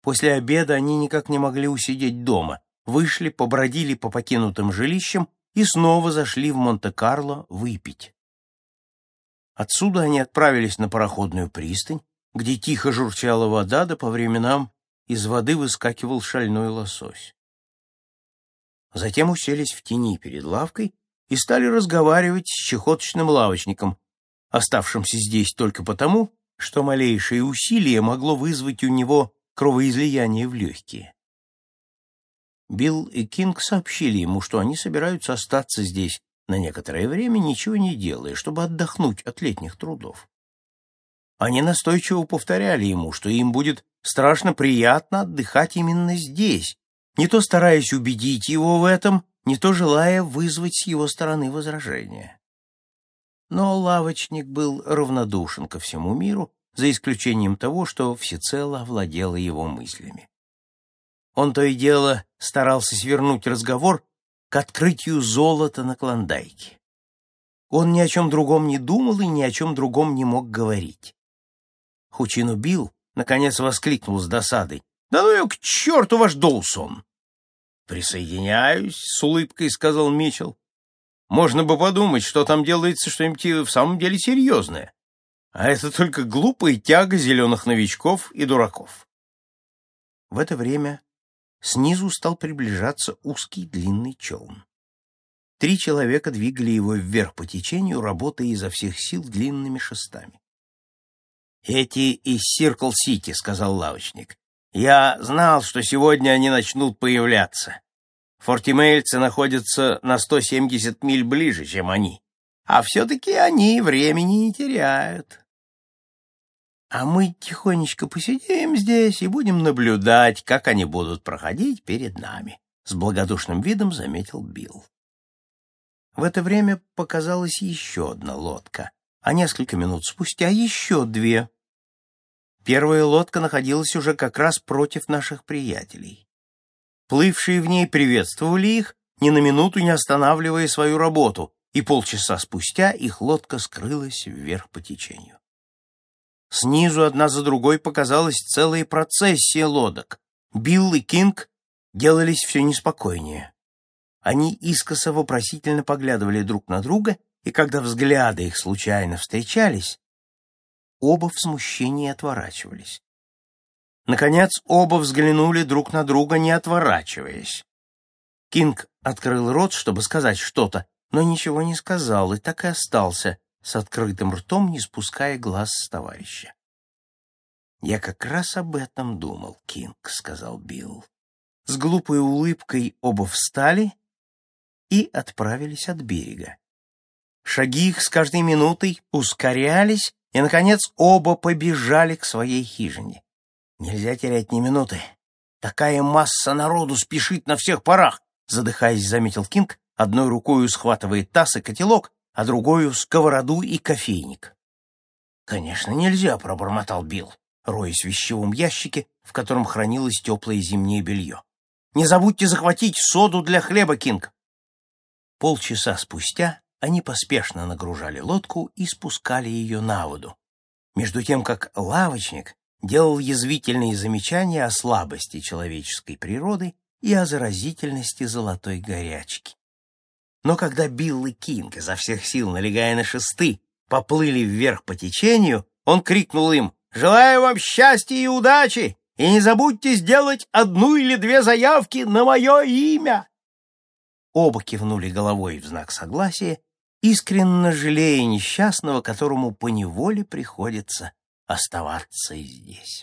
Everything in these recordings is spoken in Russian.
После обеда они никак не могли усидеть дома, вышли, побродили по покинутым жилищам и снова зашли в Монте-Карло выпить. Отсюда они отправились на пароходную пристань, где тихо журчала вода, да по временам из воды выскакивал шальной лосось. Затем уселись в тени перед лавкой и стали разговаривать с чахоточным лавочником, оставшимся здесь только потому, что малейшее усилие могло вызвать у него кровоизлияние в легкие. Билл и Кинг сообщили ему, что они собираются остаться здесь на некоторое время, ничего не делая, чтобы отдохнуть от летних трудов. Они настойчиво повторяли ему, что им будет страшно приятно отдыхать именно здесь, не то стараясь убедить его в этом, не то желая вызвать с его стороны возражения. Но лавочник был равнодушен ко всему миру, за исключением того, что всецело овладело его мыслями. Он то и дело старался свернуть разговор к открытию золота на Клондайке. Он ни о чем другом не думал и ни о чем другом не мог говорить. Хучину Билл наконец воскликнул с досадой: «Да ну его к черту, ваш Доусон!» «Присоединяюсь», — с улыбкой сказал Митчелл. «Можно бы подумать, что там делается что-нибудь в самом деле серьезное. А это только глупая тяга зеленых новичков и дураков». В это время снизу стал приближаться узкий длинный челн. 3 человека двигали его вверх по течению, работая изо всех сил длинными шестами. «Эти из Сиркл-Сити», — сказал лавочник. «Я знал, что сегодня они начнут появляться. Фортимейльцы находятся на 170 миль ближе, чем они. А все-таки они времени не теряют. А мы тихонечко посидим здесь и будем наблюдать, как они будут проходить перед нами», — с благодушным видом заметил Билл. В это время показалась еще одна лодка, а несколько минут спустя еще 2. Первая лодка находилась уже как раз против наших приятелей. Плывшие в ней приветствовали их, ни на минуту не останавливая свою работу, и полчаса спустя их лодка скрылась вверх по течению. Снизу одна за другой показалась целая процессия лодок. Билл и Кинг делались все неспокойнее. Они искоса вопросительно поглядывали друг на друга, и когда взгляды их случайно встречались, оба в смущении отворачивались. Наконец, оба взглянули друг на друга, не отворачиваясь. Кинг открыл рот, чтобы сказать что-то, но ничего не сказал и так и остался с открытым ртом, не спуская глаз с товарища. «Я как раз об этом думал, Кинг», — сказал Билл. С глупой улыбкой оба встали и отправились от берега. Шаги их с каждой минутой ускорялись, и, наконец, оба побежали к своей хижине. «Нельзя терять ни минуты. Такая масса народу спешит на всех парах», — задыхаясь, заметил Кинг, одной рукою схватывая таз и котелок, а другою — сковороду и кофейник. «Конечно, нельзя», — пробормотал Билл, роясь в вещевом ящике, в котором хранилось теплое зимнее белье. «Не забудьте захватить соду для хлеба, Кинг». Полчаса спустя они поспешно нагружали лодку и спускали ее на воду, между тем как лавочник делал язвительные замечания о слабости человеческой природы и о заразительности золотой горячки. Но когда Билл и Кинг, изо всех сил налегая на шесты, поплыли вверх по течению, он крикнул им: «Желаю вам счастья и удачи, и не забудьте сделать 1 или 2 заявки на мое имя!» Оба кивнули головой в знак согласия, искренне жалея несчастного, которому поневоле приходится оставаться здесь.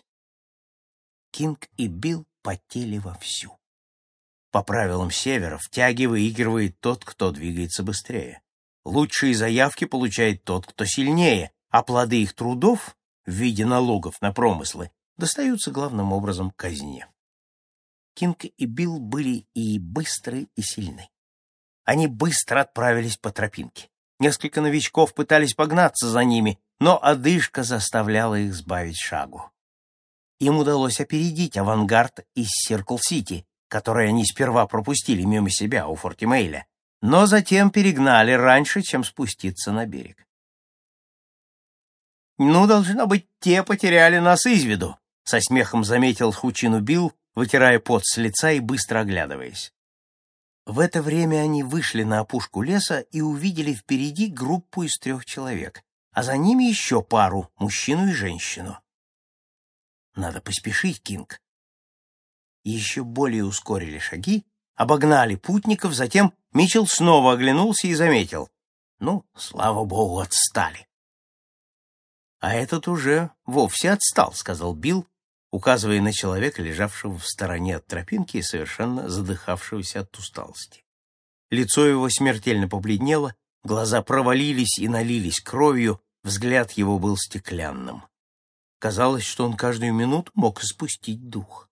Кинг и Билл потели вовсю. По правилам Севера в тяге выигрывает тот, кто двигается быстрее. Лучшие заявки получает тот, кто сильнее, а плоды их трудов в виде налогов на промыслы достаются главным образом казне. Кинг и Билл были и быстры, и сильны. Они быстро отправились по тропинке. Несколько новичков пытались погнаться за ними, но одышка заставляла их сбавить шагу. Им удалось опередить авангард из Сиркл-Сити, который они сперва пропустили мимо себя у Фортимейля, но затем перегнали раньше, чем спуститься на берег. «Ну, должно быть, те потеряли нас из виду», — со смехом заметил Хучину Билл, вытирая пот с лица и быстро оглядываясь. В это время они вышли на опушку леса и увидели впереди группу из 3 человек, а за ними еще пару, мужчину и женщину. «Надо поспешить, Кинг». Еще более ускорили шаги, обогнали путников, затем Митчелл снова оглянулся и заметил: «Ну, слава богу, отстали». «А этот уже вовсе отстал», — сказал Билл, указывая на человека, лежавшего в стороне от тропинки и совершенно задыхавшегося от усталости. Лицо его смертельно побледнело, глаза провалились и налились кровью, взгляд его был стеклянным. Казалось, что он каждую минуту мог испустить дух.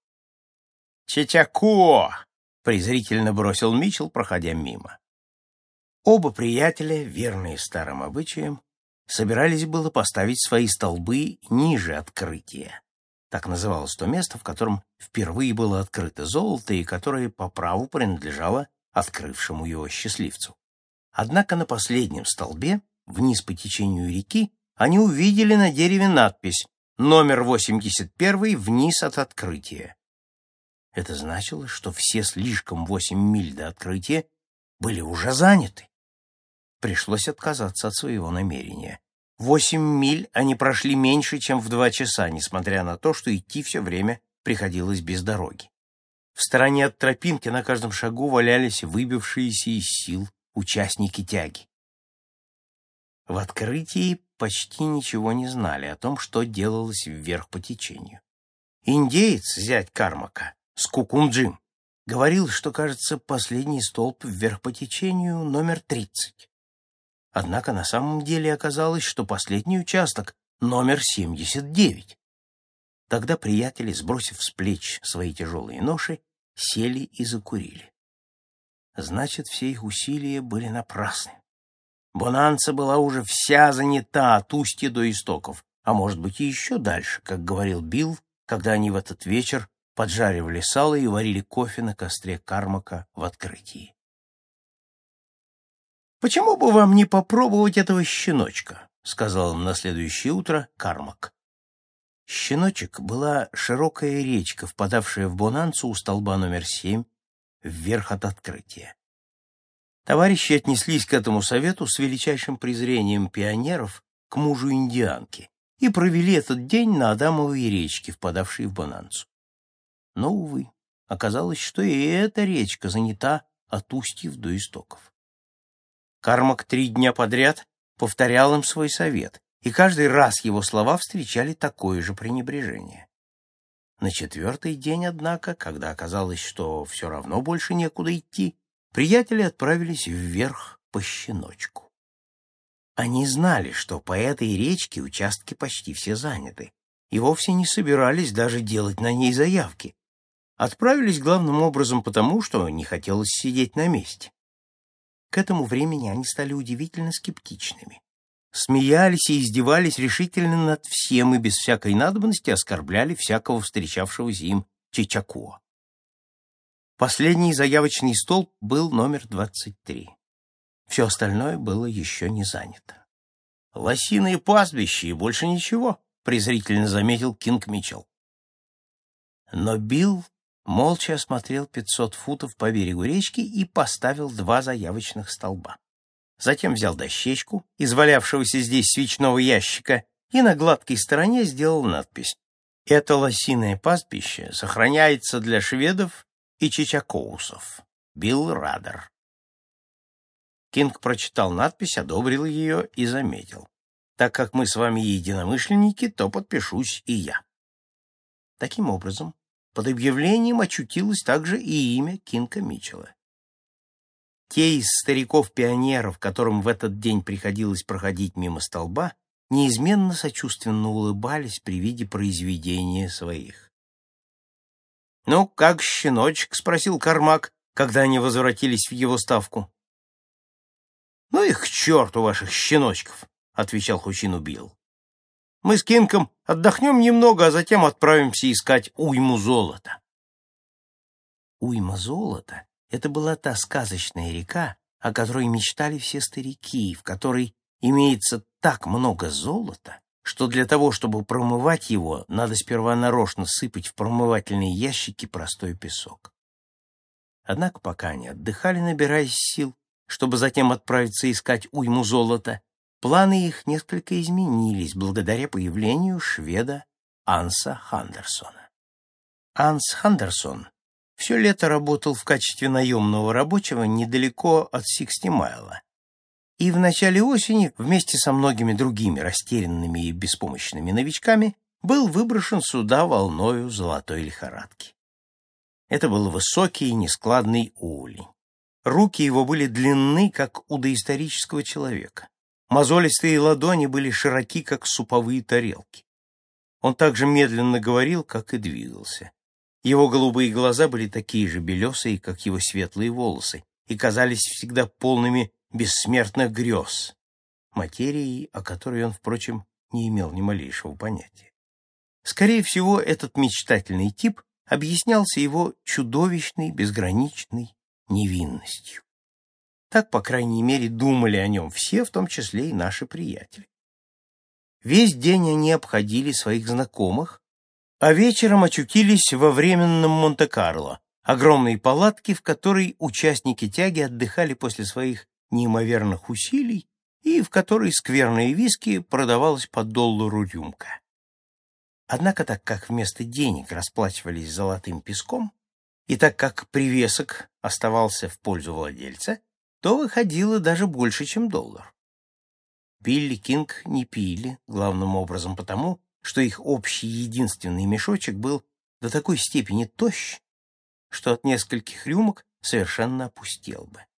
«Чичако!» — презрительно бросил Митчелл, проходя мимо. Оба приятеля, верные старым обычаям, собирались было поставить свои столбы ниже открытия. Так называлось то место, в котором впервые было открыто золото и которое по праву принадлежало открывшему его счастливцу. Однако на последнем столбе, вниз по течению реки, они увидели на дереве надпись «Номер 81 вниз от открытия». Это значило, что все слишком 8 миль до открытия были уже заняты. Пришлось отказаться от своего намерения. 8 миль они прошли меньше, чем в 2 часа, несмотря на то, что идти все время приходилось без дороги. В стороне от тропинки на каждом шагу валялись выбившиеся из сил участники тяги. В открытии почти ничего не знали о том, что делалось вверх по течению. Индеец, зять Кармака, Скукум-Джим, говорил, что, кажется, последний столб вверх по течению номер 30. Однако на самом деле оказалось, что последний участок номер 79. Тогда приятели, сбросив с плеч свои тяжелые ноши, сели и закурили. Значит, все их усилия были напрасны. Бонанца была уже вся занята от устья до истоков, а может быть и еще дальше, как говорил Билл, когда они в этот вечер поджаривали сало и варили кофе на костре Кармака в открытии. «Почему бы вам не попробовать этого щеночка?» — сказал им на следующее утро Кармак. Щеночек была широкая речка, впадавшая в Бонанцу у столба номер 7, вверх от открытия. Товарищи отнеслись к этому совету с величайшим презрением пионеров к мужу индианки и провели этот день на Адамовой речке, впадавшей в Бонанцу. Но, увы, оказалось, что и эта речка занята от устьев до истоков. Кармак 3 дня подряд повторял им свой совет, и каждый раз его слова встречали такое же пренебрежение. На 4-й день, однако, когда оказалось, что все равно больше некуда идти, приятели отправились вверх по щеночку. Они знали, что по этой речке участки почти все заняты, и вовсе не собирались даже делать на ней заявки. Отправились главным образом потому, что не хотелось сидеть на месте. К этому времени они стали удивительно скептичными. Смеялись и издевались решительно над всем и без всякой надобности оскорбляли всякого встречавшегося им Чичако. Последний заявочный столб был номер 23. Все остальное было еще не занято. «Лосиные пастбища и больше ничего», — презрительно заметил Кинг Митчелл. Но Билл молча осмотрел 500 футов по берегу речки и поставил 2 заявочных столба. Затем взял дощечку из валявшегося здесь свечного ящика и на гладкой стороне сделал надпись: «Это лосиное пастбище сохраняется для шведов и чичакоусов. Билл Радер». Кинг прочитал надпись, одобрил ее и заметил: «Так как мы с вами единомышленники, то подпишусь и я». Таким образом, под объявлением очутилось также и имя Кинга Митчелла. Те из стариков-пионеров, которым в этот день приходилось проходить мимо столба, неизменно сочувственно улыбались при виде произведения своих. «Ну, как щеночек?» — спросил Кармак, когда они возвратились в его ставку. «Ну их к черту, ваших щеночков!» — отвечал Хучину Билл. «Мы с Кинком отдохнем немного, а затем отправимся искать уйму золота». Уйма золота — это была та сказочная река, о которой мечтали все старики, в которой имеется так много золота, что для того, чтобы промывать его, надо сперва нарочно сыпать в промывательные ящики простой песок. Однако пока они отдыхали, набираясь сил, чтобы затем отправиться искать уйму золота, планы их несколько изменились благодаря появлению шведа Анса Хандерсона. Анс Хандерсон все лето работал в качестве наемного рабочего недалеко от Сикстимайла, и в начале осени вместе со многими другими растерянными и беспомощными новичками был выброшен сюда волною золотой лихорадки. Это был высокий и нескладный уволень. Руки его были длинны, как у доисторического человека. Мозолистые ладони были широки, как суповые тарелки. Он так же медленно говорил, как и двигался. Его голубые глаза были такие же белесые, как его светлые волосы, и казались всегда полными бессмертных грез, материей, о которой он, впрочем, не имел ни малейшего понятия. Скорее всего, этот мечтательный тип объяснялся его чудовищной, безграничной невинностью. Так, по крайней мере, думали о нем все, в том числе и наши приятели. Весь день они обходили своих знакомых, а вечером очутились во временном Монте-Карло, огромной палатке, в которой участники тяги отдыхали после своих неимоверных усилий и в которой скверное виски продавалось по $1 рюмка. Однако, так как вместо денег расплачивались золотым песком, и так как привесок оставался в пользу владельца, то выходило даже больше, чем $1. Билли Кинг не пили, главным образом потому, что их общий единственный мешочек был до такой степени тощ, что от нескольких рюмок совершенно опустел бы.